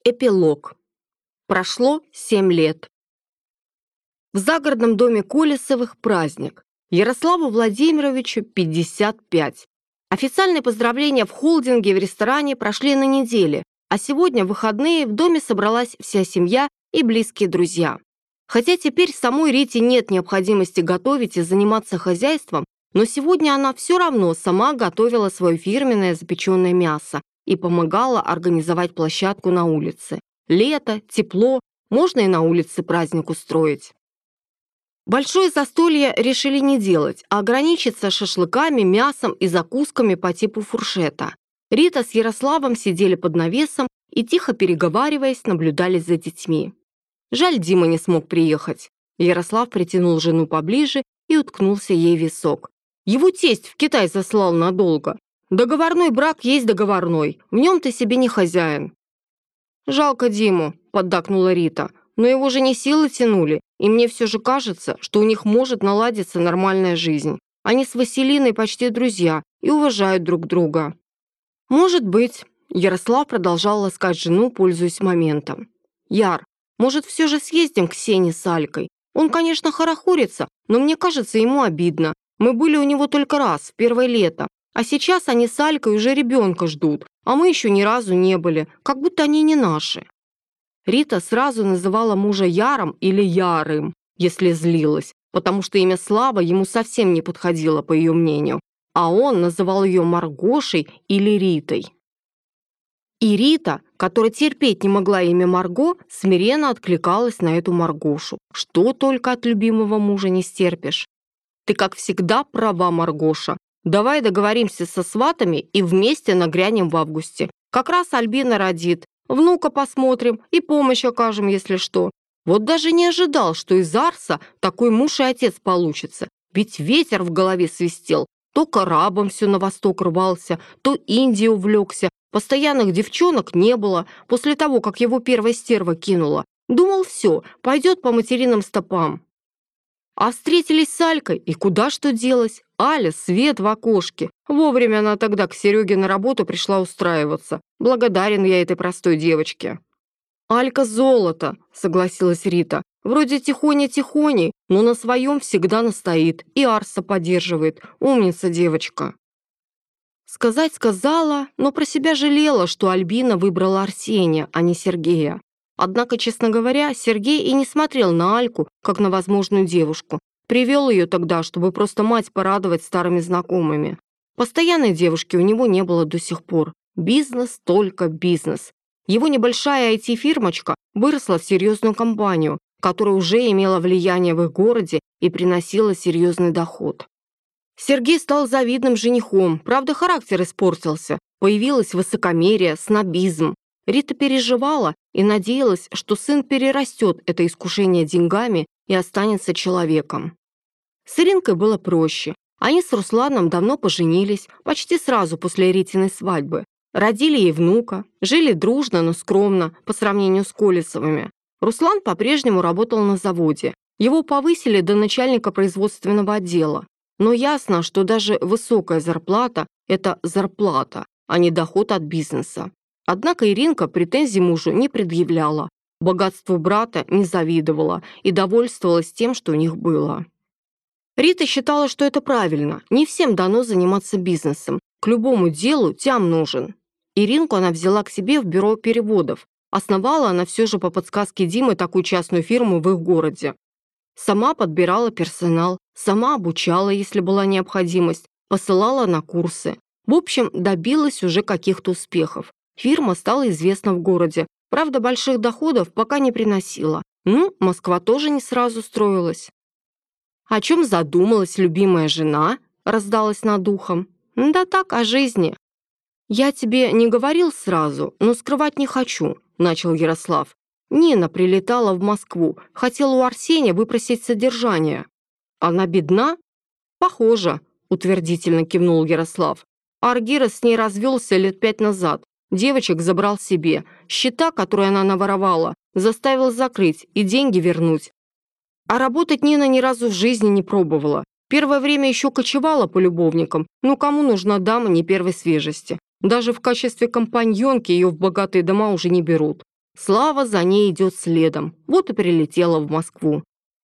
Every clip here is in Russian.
Эпилог. Прошло 7 лет. В загородном доме Колесовых праздник. Ярославу Владимировичу 55. Официальные поздравления в холдинге в ресторане прошли на неделе, а сегодня в выходные в доме собралась вся семья и близкие друзья. Хотя теперь самой Рите нет необходимости готовить и заниматься хозяйством, но сегодня она все равно сама готовила свое фирменное запеченное мясо и помогала организовать площадку на улице. Лето, тепло, можно и на улице праздник устроить. Большое застолье решили не делать, а ограничиться шашлыками, мясом и закусками по типу фуршета. Рита с Ярославом сидели под навесом и, тихо переговариваясь, наблюдали за детьми. Жаль, Дима не смог приехать. Ярослав притянул жену поближе и уткнулся ей в висок. Его тесть в Китай заслал надолго. Договорной брак есть договорной, в нем ты себе не хозяин. «Жалко Диму», — поддакнула Рита, «но его же не силы тянули, и мне все же кажется, что у них может наладиться нормальная жизнь. Они с Василиной почти друзья и уважают друг друга». «Может быть», — Ярослав продолжал ласкать жену, пользуясь моментом. «Яр, может, все же съездим к Сене с Алькой? Он, конечно, хорохорится, но мне кажется, ему обидно. Мы были у него только раз, в первое лето, а сейчас они с Алькой уже ребенка ждут, а мы еще ни разу не были, как будто они не наши». Рита сразу называла мужа Яром или Ярым, если злилась, потому что имя Слава ему совсем не подходило, по ее мнению, а он называл ее Маргошей или Ритой. И Рита, которая терпеть не могла имя Марго, смиренно откликалась на эту Маргошу. Что только от любимого мужа не стерпишь. «Ты, как всегда, права, Маргоша. Давай договоримся со сватами и вместе нагрянем в августе. Как раз Альбина родит. Внука посмотрим и помощь окажем, если что». Вот даже не ожидал, что из Арса такой муж и отец получится. Ведь ветер в голове свистел. То к арабам все на восток рвался, то Индию увлекся. Постоянных девчонок не было после того, как его первая стерва кинула. Думал, все, пойдет по материным стопам. А встретились с Алькой, и куда что делось? Аля — свет в окошке. Вовремя она тогда к Сереге на работу пришла устраиваться. Благодарен я этой простой девочке. «Алька золото», — согласилась Рита. «Вроде тихоня-тихоней, но на своем всегда настоит и Арса поддерживает. Умница девочка». Сказать сказала, но про себя жалела, что Альбина выбрала Арсения, а не Сергея. Однако, честно говоря, Сергей и не смотрел на Альку, как на возможную девушку. Привел ее тогда, чтобы просто мать порадовать старыми знакомыми. Постоянной девушки у него не было до сих пор. Бизнес, только бизнес. Его небольшая IT-фирмочка выросла в серьезную компанию, которая уже имела влияние в их городе и приносила серьезный доход. Сергей стал завидным женихом, правда, характер испортился. Появилось высокомерие, снобизм. Рита переживала и надеялась, что сын перерастет это искушение деньгами и останется человеком. С Иринкой было проще. Они с Русланом давно поженились, почти сразу после Ритиной свадьбы. Родили ей внука, жили дружно, но скромно, по сравнению с Колесовыми. Руслан по-прежнему работал на заводе. Его повысили до начальника производственного отдела. Но ясно, что даже высокая зарплата – это зарплата, а не доход от бизнеса. Однако Иринка претензий мужу не предъявляла, богатству брата не завидовала и довольствовалась тем, что у них было. Рита считала, что это правильно. Не всем дано заниматься бизнесом. К любому делу тям нужен. Иринку она взяла к себе в бюро переводов. Основала она все же по подсказке Димы такую частную фирму в их городе. Сама подбирала персонал, сама обучала, если была необходимость, посылала на курсы. В общем, добилась уже каких-то успехов. Фирма стала известна в городе. Правда, больших доходов пока не приносила. Москва тоже не сразу строилась. «О чем задумалась любимая жена?» – раздалась над ухом. «Да так, о жизни». «Я тебе не говорил сразу, но скрывать не хочу», – начал Ярослав. «Нина прилетала в Москву, хотела у Арсения выпросить содержание». «Она бедна?» «Похоже», – утвердительно кивнул Ярослав. «Аргирос с ней развелся лет 5 назад. Девочек забрал себе. Счета, которые она наворовала, заставил закрыть и деньги вернуть. А работать Нина ни разу в жизни не пробовала. Первое время еще кочевала по любовникам, но кому нужна дама не первой свежести? Даже в качестве компаньонки ее в богатые дома уже не берут. Слава за ней идет следом. Вот и прилетела в Москву.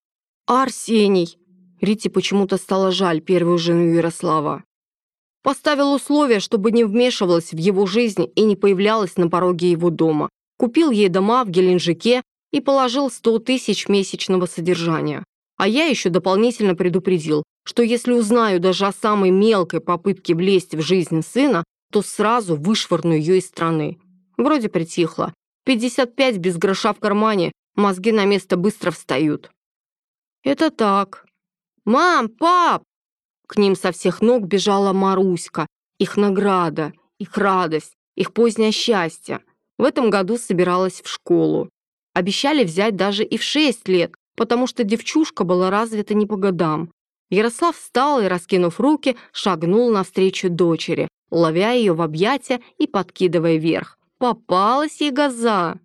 Арсений! Рите почему-то стало жаль первую жену Ярослава. Поставил условие, чтобы не вмешивалась в его жизнь и не появлялась на пороге его дома. Купил ей дома в Геленджике и положил 100 тысяч месячного содержания. А я еще дополнительно предупредил, что если узнаю даже о самой мелкой попытке влезть в жизнь сына, то сразу вышвырну ее из страны. Вроде притихло. 55 без гроша в кармане, мозги на место быстро встают. Это так. «Мам, пап!» К ним со всех ног бежала Маруська. Их награда, их радость, их позднее счастье. В этом году собиралась в школу. Обещали взять даже и в 6 лет, потому что девчушка была развита не по годам. Ярослав встал и, раскинув руки, шагнул навстречу дочери, ловя ее в объятия и подкидывая вверх. Попалась ей газа.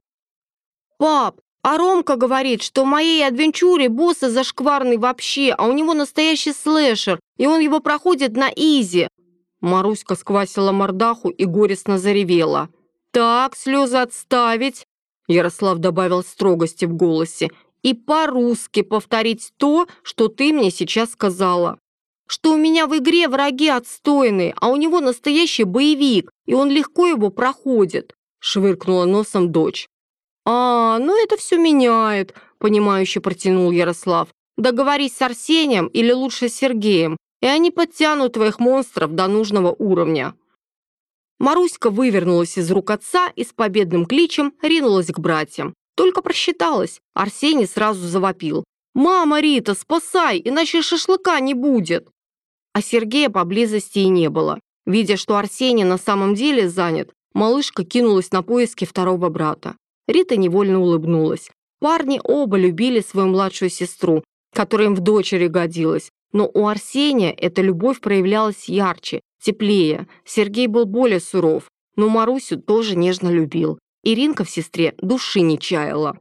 «Пап, а Ромка говорит, что в моей адвенчуре босса зашкварный вообще, а у него настоящий слэшер, и он его проходит на изи». Маруська сквасила мордаху и горестно заревела. «Так, слезы отставить», — Ярослав добавил строгости в голосе, «и по-русски повторить то, что ты мне сейчас сказала. Что у меня в игре враги отстойные, а у него настоящий боевик, и он легко его проходит», — швыркнула носом дочь. «А, ну это все меняет», — понимающе протянул Ярослав. «Договорись с Арсением или лучше с Сергеем, и они подтянут твоих монстров до нужного уровня». Маруська вывернулась из рук отца и с победным кличем ринулась к братьям. Только просчиталась. Арсений сразу завопил. «Мама, Рита, спасай, иначе шашлыка не будет!» А Сергея поблизости и не было. Видя, что Арсений на самом деле занят, малышка кинулась на поиски второго брата. Рита невольно улыбнулась. Парни оба любили свою младшую сестру, которая им в дочери годилась. Но у Арсения эта любовь проявлялась ярче, теплее. Сергей был более суров, но Марусю тоже нежно любил. Иринка в сестре души не чаяла.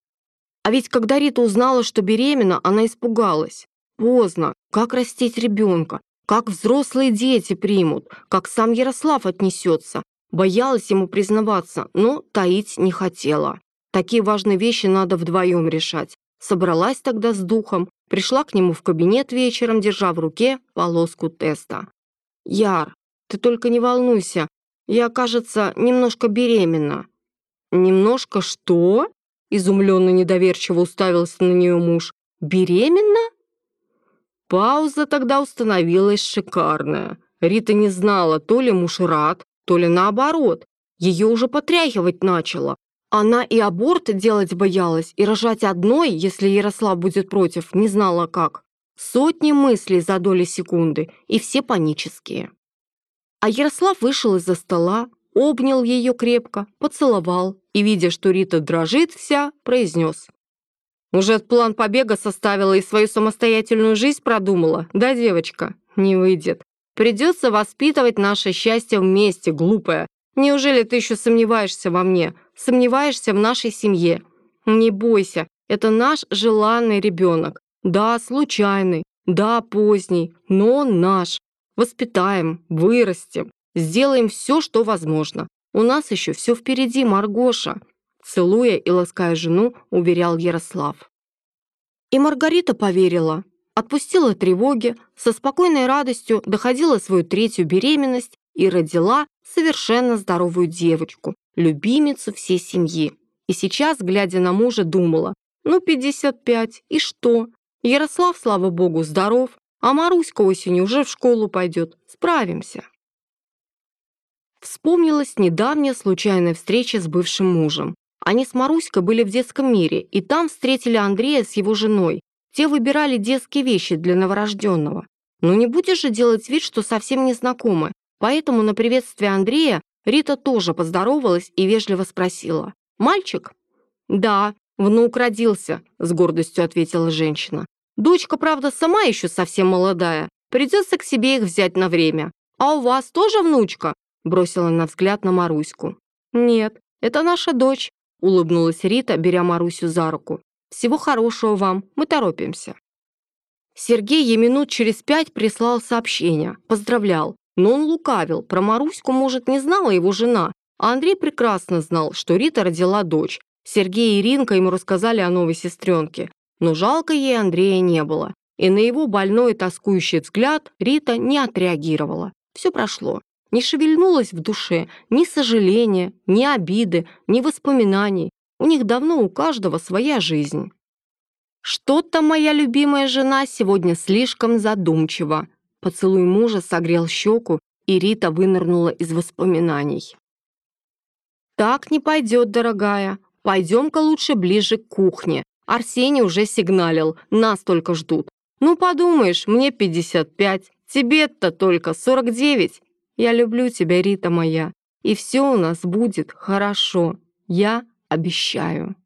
А ведь когда Рита узнала, что беременна, она испугалась. Поздно. Как растить ребенка? Как взрослые дети примут? Как сам Ярослав отнесется? Боялась ему признаваться, но таить не хотела. Такие важные вещи надо вдвоем решать. Собралась тогда с духом, пришла к нему в кабинет вечером, держа в руке полоску теста. «Яр, ты только не волнуйся, я, кажется, немножко беременна». «Немножко что?» – изумленно недоверчиво уставился на нее муж. «Беременна?» Пауза тогда установилась шикарная. Рита не знала, то ли муж рад, то ли наоборот. Ее уже потряхивать начало. Она и аборт делать боялась, и рожать одной, если Ярослав будет против, не знала как. Сотни мыслей за доли секунды, и все панические. А Ярослав вышел из-за стола, обнял ее крепко, поцеловал и, видя, что Рита дрожит вся, произнес. «Уже план побега составила и свою самостоятельную жизнь продумала, да, девочка? Не выйдет. Придется воспитывать наше счастье вместе, глупая. Неужели ты еще сомневаешься во мне? Сомневаешься в нашей семье? Не бойся, это наш желанный ребенок. Да, случайный, да, поздний, но наш. Воспитаем, вырастим, сделаем все, что возможно. У нас еще все впереди, Маргоша», целуя и лаская жену, уверял Ярослав. И Маргарита поверила, отпустила тревоги, со спокойной радостью доходила свою 3-ю беременность и родила совершенно здоровую девочку, любимицу всей семьи. И сейчас, глядя на мужа, думала, 55, и что? Ярослав, слава богу, здоров, а Маруська осенью уже в школу пойдет. Справимся. Вспомнилась недавняя случайная встреча с бывшим мужем. Они с Маруськой были в детском мире, и там встретили Андрея с его женой. Те выбирали детские вещи для новорожденного. Но не будешь же делать вид, что совсем не знакомы. Поэтому на приветствие Андрея Рита тоже поздоровалась и вежливо спросила. «Мальчик?» «Да, внук родился», — с гордостью ответила женщина. «Дочка, правда, сама еще совсем молодая. Придется к себе их взять на время. А у вас тоже внучка?» — бросила она взгляд на Маруську. «Нет, это наша дочь», — улыбнулась Рита, беря Марусю за руку. «Всего хорошего вам, мы торопимся». Сергей ей минут через 5 прислал сообщение, поздравлял. Но он лукавил, про Маруську, может, не знала его жена, а Андрей прекрасно знал, что Рита родила дочь, Сергей и Иринка ему рассказали о новой сестренке, но жалко ей Андрея не было. И на его больной и тоскующий взгляд Рита не отреагировала. Все прошло. Не шевельнулось в душе ни сожаления, ни обиды, ни воспоминаний. У них давно у каждого своя жизнь. «Что-то моя любимая жена сегодня слишком задумчива». Поцелуй мужа согрел щеку, и Рита вынырнула из воспоминаний. «Так не пойдет, дорогая. Пойдем-ка лучше ближе к кухне. Арсений уже сигналил, нас только ждут. Ну, подумаешь, мне 55, тебе-то только 49. Я люблю тебя, Рита моя, и все у нас будет хорошо, я обещаю».